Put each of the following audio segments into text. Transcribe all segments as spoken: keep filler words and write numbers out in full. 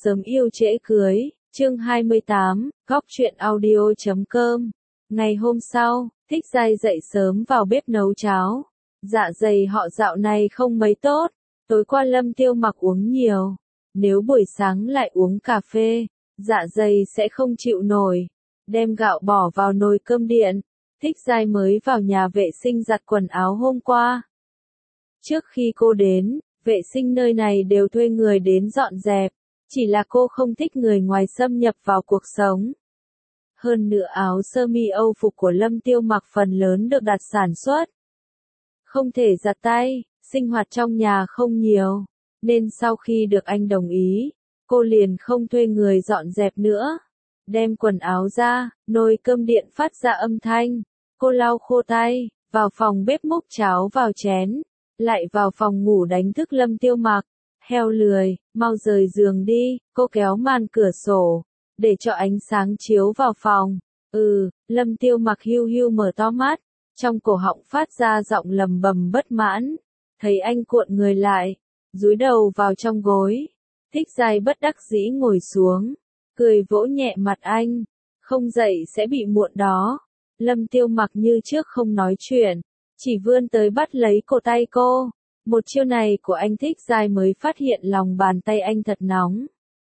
Sớm yêu trễ cưới, chương hai mươi tám, góc truyện audio chấm com. Ngày hôm sau, Thích Giai dậy sớm vào bếp nấu cháo. Dạ dày họ dạo này không mấy tốt, tối qua Lâm Tiêu Mặc uống nhiều. Nếu buổi sáng lại uống cà phê, dạ dày sẽ không chịu nổi. Đem gạo bỏ vào nồi cơm điện. Thích Giai mới vào nhà vệ sinh giặt quần áo hôm qua. Trước khi cô đến, vệ sinh nơi này đều thuê người đến dọn dẹp. Chỉ là cô không thích người ngoài xâm nhập vào cuộc sống. Hơn nữa áo sơ mi Âu phục của Lâm Tiêu Mặc phần lớn được đặt sản xuất. Không thể giặt tay, sinh hoạt trong nhà không nhiều. Nên sau khi được anh đồng ý, cô liền không thuê người dọn dẹp nữa. Đem quần áo ra, nồi cơm điện phát ra âm thanh. Cô lau khô tay, vào phòng bếp múc cháo vào chén. Lại vào phòng ngủ đánh thức Lâm Tiêu Mặc. Heo lười, mau rời giường đi, cô kéo màn cửa sổ, để cho ánh sáng chiếu vào phòng. Ừ, Lâm Tiêu Mặc hiu hiu mở to mắt, trong cổ họng phát ra giọng lầm bầm bất mãn. Thấy anh cuộn người lại, dúi đầu vào trong gối. Thích Giai bất đắc dĩ ngồi xuống, cười vỗ nhẹ mặt anh. Không dậy sẽ bị muộn đó. Lâm Tiêu Mặc như trước không nói chuyện, chỉ vươn tới bắt lấy cổ tay cô. Một chiêu này của anh Thích Giai mới phát hiện lòng bàn tay anh thật nóng.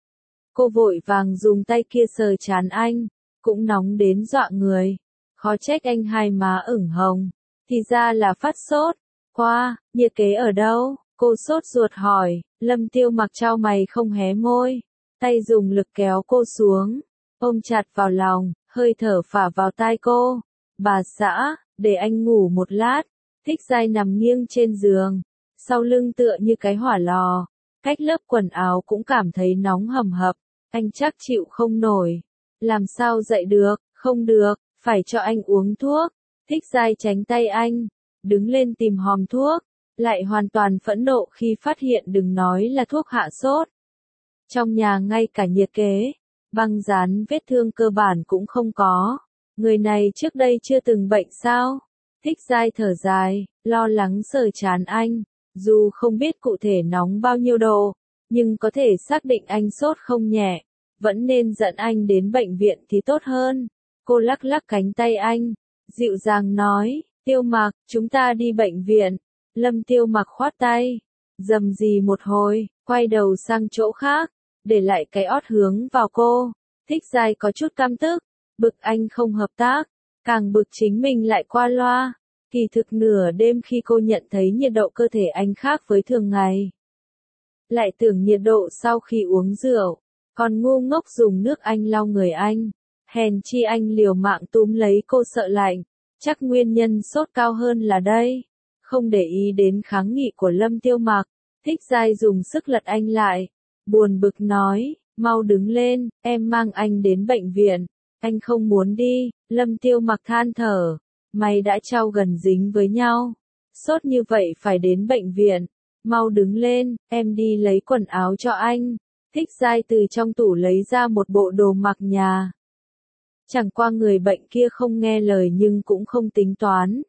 Cô vội vàng dùng tay kia sờ trán anh, cũng nóng đến dọa người. Khó trách anh hai má ửng hồng, thì ra là phát sốt. Qua, nhiệt kế ở đâu? Cô sốt ruột hỏi. Lâm Tiêu Mặc trao mày không hé môi, tay dùng lực kéo cô xuống, ôm chặt vào lòng, hơi thở phả vào tai cô. Bà xã, để anh ngủ một lát. Thích Giai nằm nghiêng trên giường, sau lưng tựa như cái hỏa lò, cách lớp quần áo cũng cảm thấy nóng hầm hập. Anh chắc chịu không nổi. Làm sao dậy được? Không được, phải cho anh uống thuốc. Thích Giai tránh tay anh, đứng lên tìm hòm thuốc, lại hoàn toàn phẫn nộ khi phát hiện đừng nói là thuốc hạ sốt. Trong nhà ngay cả nhiệt kế, băng dán vết thương cơ bản cũng không có. Người này trước đây chưa từng bệnh sao? Thích Giai thở dài, lo lắng sờ trán anh. Dù không biết cụ thể nóng bao nhiêu độ, nhưng có thể xác định anh sốt không nhẹ. Vẫn nên dẫn anh đến bệnh viện thì tốt hơn. Cô lắc lắc cánh tay anh, dịu dàng nói, Tiêu Mặc, chúng ta đi bệnh viện. Lâm Tiêu Mặc khoát tay, rầm rì một hồi, quay đầu sang chỗ khác, để lại cái ót hướng vào cô. Thích Giai có chút căm tức, bực anh không hợp tác, càng bực chính mình lại qua loa. Kỳ thực nửa đêm khi cô nhận thấy nhiệt độ cơ thể anh khác với thường ngày, lại tưởng nhiệt độ sau khi uống rượu, còn ngu ngốc dùng nước anh lau người anh. Hèn chi anh liều mạng túm lấy cô sợ lạnh, chắc nguyên nhân sốt cao hơn là đây. Không để ý đến kháng nghị của Lâm Tiêu Mặc, Thích Giai dùng sức lật anh lại, buồn bực nói, mau đứng lên, em mang anh đến bệnh viện. Anh không muốn đi. Lâm Tiêu Mặc than thở, mày đã trao gần dính với nhau, sốt như vậy phải đến bệnh viện. Mau đứng lên, em đi lấy quần áo cho anh. Thích Giai từ trong tủ lấy ra một bộ đồ mặc nhà. Chẳng qua người bệnh kia không nghe lời nhưng cũng không tính toán.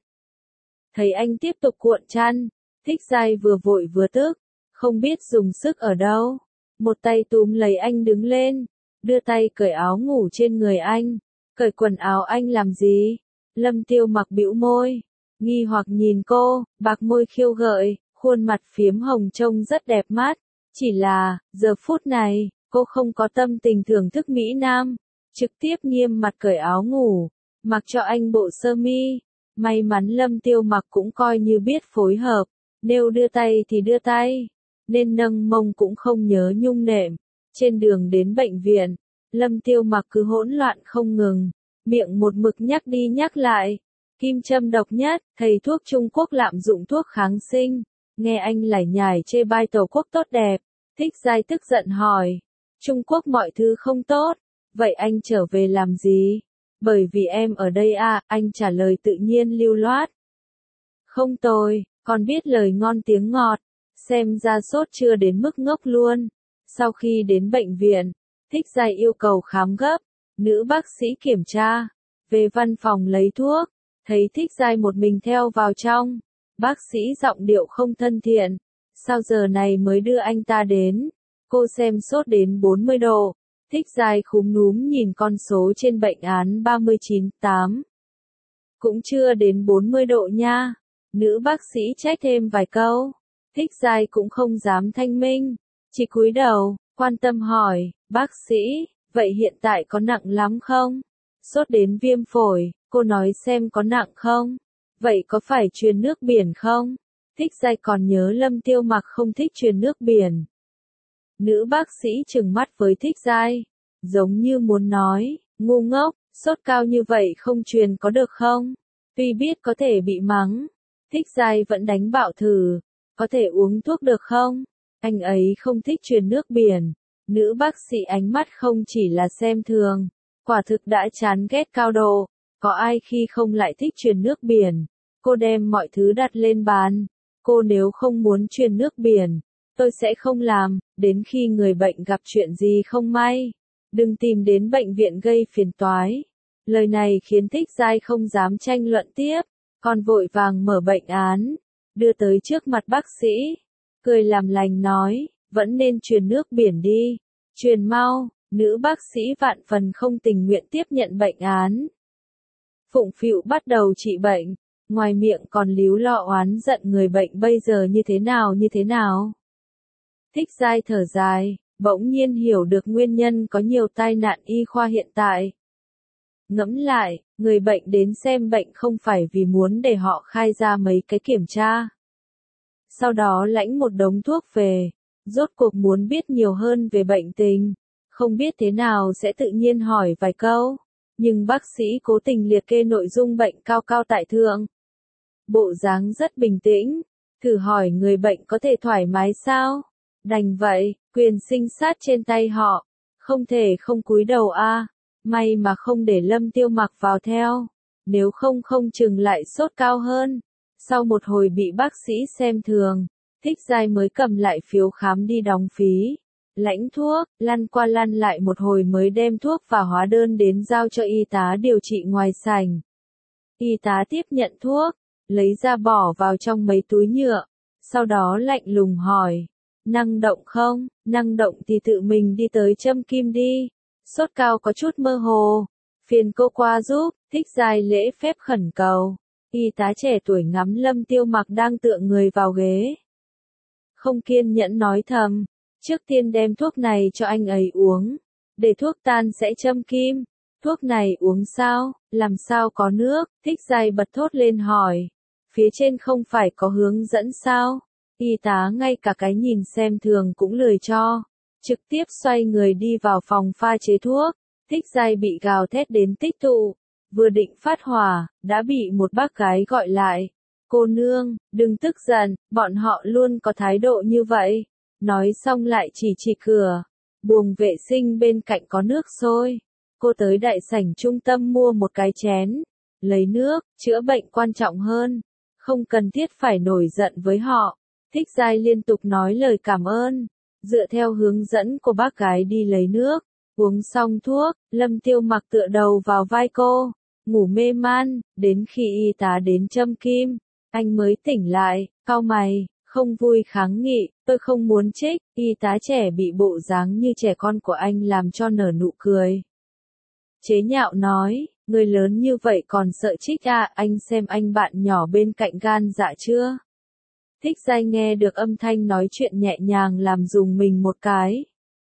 Thấy anh tiếp tục cuộn chăn, Thích Giai vừa vội vừa tức, không biết dùng sức ở đâu. Một tay túm lấy anh đứng lên, đưa tay cởi áo ngủ trên người anh. Cởi quần áo anh làm gì? Lâm Tiêu Mặc bĩu môi, nghi hoặc nhìn cô, bạc môi khiêu gợi, khuôn mặt phiếm hồng trông rất đẹp mắt. Chỉ là, giờ phút này, cô không có tâm tình thưởng thức Mỹ Nam, trực tiếp nghiêm mặt cởi áo ngủ, mặc cho anh bộ sơ mi. May mắn Lâm Tiêu Mặc cũng coi như biết phối hợp, nếu đưa tay thì đưa tay, nên nâng mông cũng không nhớ nhung nệm. Trên đường đến bệnh viện, Lâm Tiêu Mặc cứ hỗn loạn không ngừng, miệng một mực nhắc đi nhắc lại. Kim châm độc nhất, thầy thuốc Trung Quốc lạm dụng thuốc kháng sinh. Nghe anh lải nhải chê bai Tổ quốc tốt đẹp, Thích Giai tức giận hỏi, Trung Quốc mọi thứ không tốt, vậy anh trở về làm gì? Bởi vì em ở đây à, anh trả lời tự nhiên lưu loát. Không tồi, còn biết lời ngon tiếng ngọt, xem ra sốt chưa đến mức ngốc luôn. Sau khi đến bệnh viện, Thích Giai yêu cầu khám gấp, nữ bác sĩ kiểm tra, về văn phòng lấy thuốc, thấy Thích Giai một mình theo vào trong. Bác sĩ giọng điệu không thân thiện, sao giờ này mới đưa anh ta đến? Cô xem sốt đến bốn mươi độ. Thích Giai khúm núm nhìn con số trên bệnh án ba mươi chín tám. Cũng chưa đến bốn mươi độ nha. Nữ bác sĩ trách thêm vài câu. Thích Giai cũng không dám thanh minh. Chỉ cúi đầu, quan tâm hỏi, bác sĩ, vậy hiện tại có nặng lắm không? Sốt đến viêm phổi, cô nói xem có nặng không? Vậy có phải truyền nước biển không? Thích Giai còn nhớ Lâm Tiêu Mặc không thích truyền nước biển. Nữ bác sĩ trừng mắt với Thích Giai, giống như muốn nói, ngu ngốc, sốt cao như vậy không truyền có được không? Tuy biết có thể bị mắng, Thích Giai vẫn đánh bạo thử, có thể uống thuốc được không? Anh ấy không thích truyền nước biển. Nữ bác sĩ ánh mắt không chỉ là xem thường, quả thực đã chán ghét cao độ. Có ai khi không lại thích truyền nước biển? Cô đem mọi thứ đặt lên bàn. Cô nếu không muốn truyền nước biển, tôi sẽ không làm, đến khi người bệnh gặp chuyện gì không may. Đừng tìm đến bệnh viện gây phiền toái. Lời này khiến Thích Giai không dám tranh luận tiếp, còn vội vàng mở bệnh án, đưa tới trước mặt bác sĩ, cười làm lành nói, vẫn nên truyền nước biển đi, truyền mau. Nữ bác sĩ vạn phần không tình nguyện tiếp nhận bệnh án. Phụng phịu bắt đầu trị bệnh, ngoài miệng còn líu lo oán giận người bệnh bây giờ như thế nào như thế nào. Thích Giai thở dài, bỗng nhiên hiểu được nguyên nhân có nhiều tai nạn y khoa hiện tại. Ngẫm lại, người bệnh đến xem bệnh không phải vì muốn để họ khai ra mấy cái kiểm tra. Sau đó lãnh một đống thuốc về, rốt cuộc muốn biết nhiều hơn về bệnh tình, không biết thế nào sẽ tự nhiên hỏi vài câu. Nhưng bác sĩ cố tình liệt kê nội dung bệnh cao cao tại thượng. Bộ dáng rất bình tĩnh, thử hỏi người bệnh có thể thoải mái sao? Đành vậy, quyền sinh sát trên tay họ, không thể không cúi đầu a. À. May mà không để Lâm Tiêu Mặc vào theo, nếu không không chừng lại sốt cao hơn. Sau một hồi bị bác sĩ xem thường, Thích Giai mới cầm lại phiếu khám đi đóng phí, lãnh thuốc, lăn qua lăn lại một hồi mới đem thuốc và hóa đơn đến giao cho y tá điều trị ngoài sảnh. Y tá tiếp nhận thuốc, lấy ra bỏ vào trong mấy túi nhựa, sau đó lạnh lùng hỏi, năng động không? Năng động thì tự mình đi tới châm kim đi. Sốt cao có chút mơ hồ, phiền cô qua giúp. Thích Giai lễ phép khẩn cầu. Y tá trẻ tuổi ngắm Lâm Tiêu Mặc đang tựa người vào ghế, không kiên nhẫn nói thầm, trước tiên đem thuốc này cho anh ấy uống, để thuốc tan sẽ châm kim. Thuốc này uống sao? Làm sao có nước? Thích Giai bật thốt lên hỏi, phía trên không phải có hướng dẫn sao? Y tá ngay cả cái nhìn xem thường cũng lười cho, trực tiếp xoay người đi vào phòng pha chế thuốc. Thích Giai bị gào thét đến tích tụ, vừa định phát hỏa, đã bị một bác gái gọi lại. Cô nương, đừng tức giận, bọn họ luôn có thái độ như vậy. Nói xong lại chỉ chỉ cửa, buồng vệ sinh bên cạnh có nước sôi. Cô tới đại sảnh trung tâm mua một cái chén, lấy nước, chữa bệnh quan trọng hơn, không cần thiết phải nổi giận với họ. Thích Giai liên tục nói lời cảm ơn, dựa theo hướng dẫn của bác gái đi lấy nước, uống xong thuốc, Lâm Tiêu Mặc tựa đầu vào vai cô, ngủ mê man, đến khi y tá đến châm kim, anh mới tỉnh lại, cau mày, không vui kháng nghị, tôi không muốn trích. Y tá trẻ bị bộ dáng như trẻ con của anh làm cho nở nụ cười. Chế nhạo nói, người lớn như vậy còn sợ trích à, anh xem anh bạn nhỏ bên cạnh gan dạ chưa? Thích Giai nghe được âm thanh nói chuyện nhẹ nhàng làm dùng mình một cái.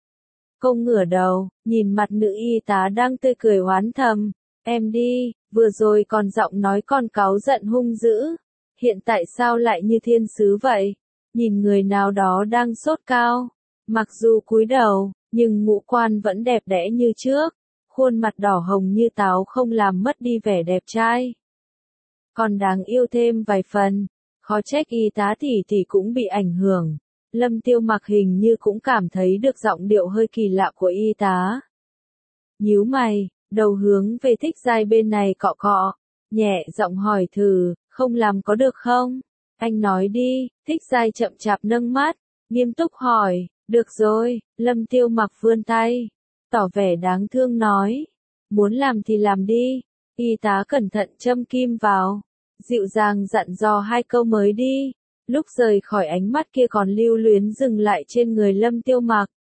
Cô ngửa đầu, nhìn mặt nữ y tá đang tươi cười oán thầm, em đi, vừa rồi còn giọng nói con cáu giận hung dữ, hiện tại sao lại như thiên sứ vậy? Nhìn người nào đó đang sốt cao, mặc dù cúi đầu, nhưng ngũ quan vẫn đẹp đẽ như trước, khuôn mặt đỏ hồng như táo không làm mất đi vẻ đẹp trai. Còn đáng yêu thêm vài phần, khó trách y tá tỷ tỷ cũng bị ảnh hưởng. Lâm Tiêu Mặc hình như cũng cảm thấy được giọng điệu hơi kỳ lạ của y tá. Nhíu mày, đầu hướng về Thích Giai bên này cọ cọ, nhẹ giọng hỏi thử, không làm có được không? Anh nói đi. Thích Giai chậm chạp nâng mắt, nghiêm túc hỏi, được rồi. Lâm Tiêu Mặc vươn tay, tỏ vẻ đáng thương nói, muốn làm thì làm đi. Y tá cẩn thận châm kim vào, dịu dàng dặn dò hai câu mới đi. Lúc rời khỏi ánh mắt kia còn lưu luyến dừng lại trên người Lâm Tiêu Mặc.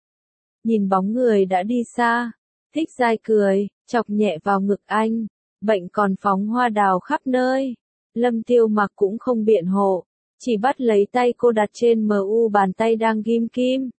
nhìn bóng người đã đi xa. Thích Giai cười, chọc nhẹ vào ngực anh, bệnh còn phóng hoa đào khắp nơi. Lâm Tiêu Mặc cũng không biện hộ, chỉ bắt lấy tay cô đặt trên mờ u bàn tay đang ghim kim.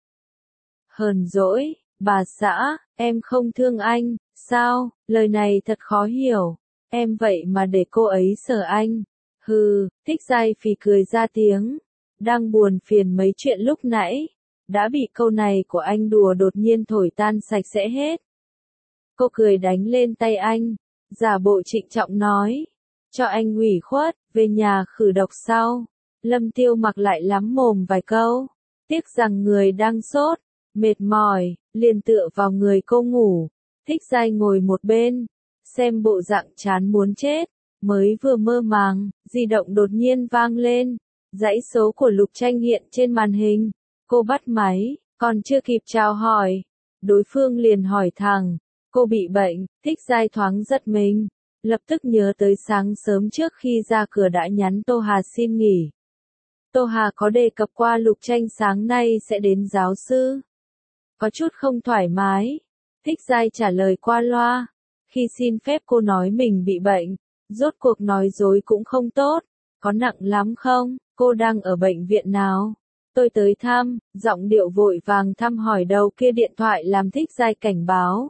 Hờn dỗi, bà xã, em không thương anh, sao, lời này thật khó hiểu, em vậy mà để cô ấy sợ anh. Hừ, Thích Giai phì cười ra tiếng, đang buồn phiền mấy chuyện lúc nãy, đã bị câu này của anh đùa đột nhiên thổi tan sạch sẽ hết. Cô cười đánh lên tay anh, giả bộ trịnh trọng nói, cho anh ủy khuất, về nhà khử độc sau. Lâm Tiêu Mặc lại lắm mồm vài câu, tiếc rằng người đang sốt, mệt mỏi, liền tựa vào người cô ngủ. Thích Giai ngồi một bên, xem bộ dạng chán muốn chết, mới vừa mơ màng, di động đột nhiên vang lên, dãy số của Lục Tranh hiện trên màn hình. Cô bắt máy, còn chưa kịp chào hỏi, đối phương liền hỏi thẳng, cô bị bệnh. Thích Giai thoáng giật mình, lập tức nhớ tới sáng sớm trước khi ra cửa đã nhắn Tô Hà xin nghỉ. Tô Hà có đề cập qua Lục Tranh sáng nay sẽ đến giáo sư. Có chút không thoải mái. Thích Giai trả lời qua loa. Khi xin phép cô nói mình bị bệnh, rốt cuộc nói dối cũng không tốt. Có nặng lắm không? Cô đang ở bệnh viện nào? Tôi tới thăm, giọng điệu vội vàng thăm hỏi đầu kia điện thoại làm Thích Giai cảnh báo.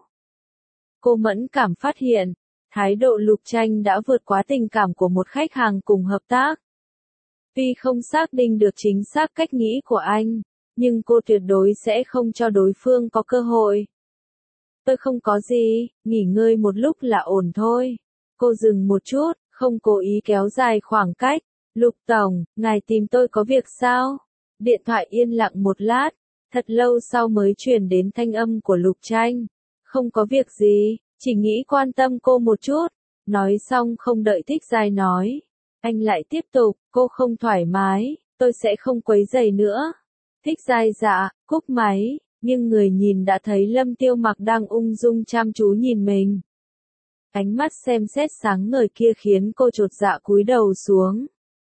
Cô mẫn cảm phát hiện, thái độ Lục Tranh đã vượt quá tình cảm của một khách hàng cùng hợp tác. Tuy không xác định được chính xác cách nghĩ của anh, nhưng cô tuyệt đối sẽ không cho đối phương có cơ hội. Tôi không có gì, nghỉ ngơi một lúc là ổn thôi. Cô dừng một chút, không cố ý kéo dài khoảng cách. Lục Tổng, ngài tìm tôi có việc sao? Điện thoại yên lặng một lát, thật lâu sau mới truyền đến thanh âm của Lục Tranh. Không có việc gì, chỉ nghĩ quan tâm cô một chút. Nói xong không đợi Thích Giai nói, anh lại tiếp tục, cô không thoải mái, tôi sẽ không quấy rầy nữa. Thích Giai dạ, cúp máy, nhưng người nhìn đã thấy Lâm Tiêu Mặc đang ung dung chăm chú nhìn mình. Ánh mắt xem xét sáng ngời kia khiến cô chột dạ cúi đầu xuống.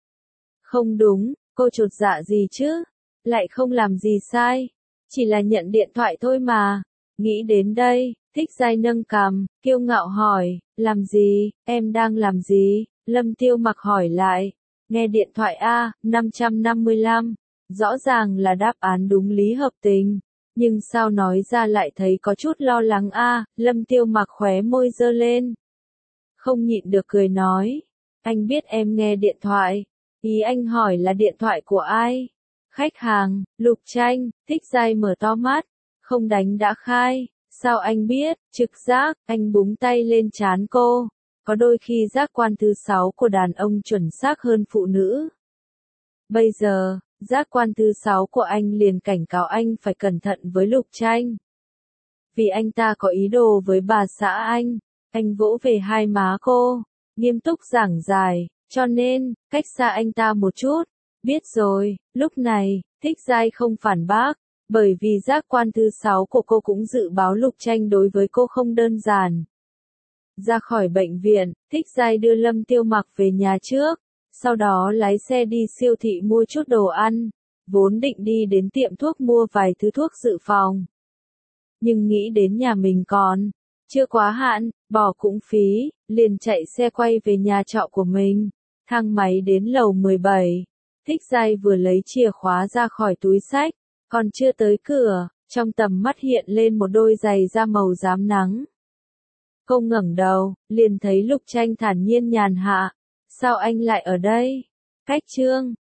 Không đúng, cô chột dạ gì chứ? Lại không làm gì sai, chỉ là nhận điện thoại thôi mà. Nghĩ đến đây, Thích Giai nâng cằm, kiêu ngạo hỏi, làm gì, em đang làm gì? Lâm Tiêu Mặc hỏi lại, nghe điện thoại A, năm trăm năm mươi lăm, rõ ràng là đáp án đúng lý hợp tình, nhưng sao nói ra lại thấy có chút lo lắng A. Lâm Tiêu Mặc khóe môi giơ lên, không nhịn được cười nói, anh biết em nghe điện thoại, ý anh hỏi là điện thoại của ai? Khách hàng, Lục Tranh. Thích Giai mở to mắt, không đánh đã khai, sao anh biết? Trực giác. Anh búng tay lên trán cô, có đôi khi giác quan thứ sáu của đàn ông chuẩn xác hơn phụ nữ. Bây giờ, giác quan thứ sáu của anh liền cảnh cáo anh phải cẩn thận với Lục Tranh. Vì anh ta có ý đồ với bà xã anh. Anh vỗ về hai má cô, nghiêm túc giảng giải, cho nên, cách xa anh ta một chút. Biết rồi. Lúc này, Thích Giai không phản bác, bởi vì giác quan thứ sáu của cô cũng dự báo Lục Tranh đối với cô không đơn giản. Ra khỏi bệnh viện, Thích Giai đưa Lâm Tiêu Mặc về nhà trước, sau đó lái xe đi siêu thị mua chút đồ ăn, vốn định đi đến tiệm thuốc mua vài thứ thuốc dự phòng. Nhưng nghĩ đến nhà mình còn chưa quá hạn, bỏ cũng phí, liền chạy xe quay về nhà trọ của mình. Thang máy đến lầu mười bảy, Thích Giai vừa lấy chìa khóa ra khỏi túi xách, còn chưa tới cửa, trong tầm mắt hiện lên một đôi giày da màu rám nắng. Cô ngẩng đầu, liền thấy Lục Tranh thản nhiên nhàn hạ. Sao anh lại ở đây? Cách chương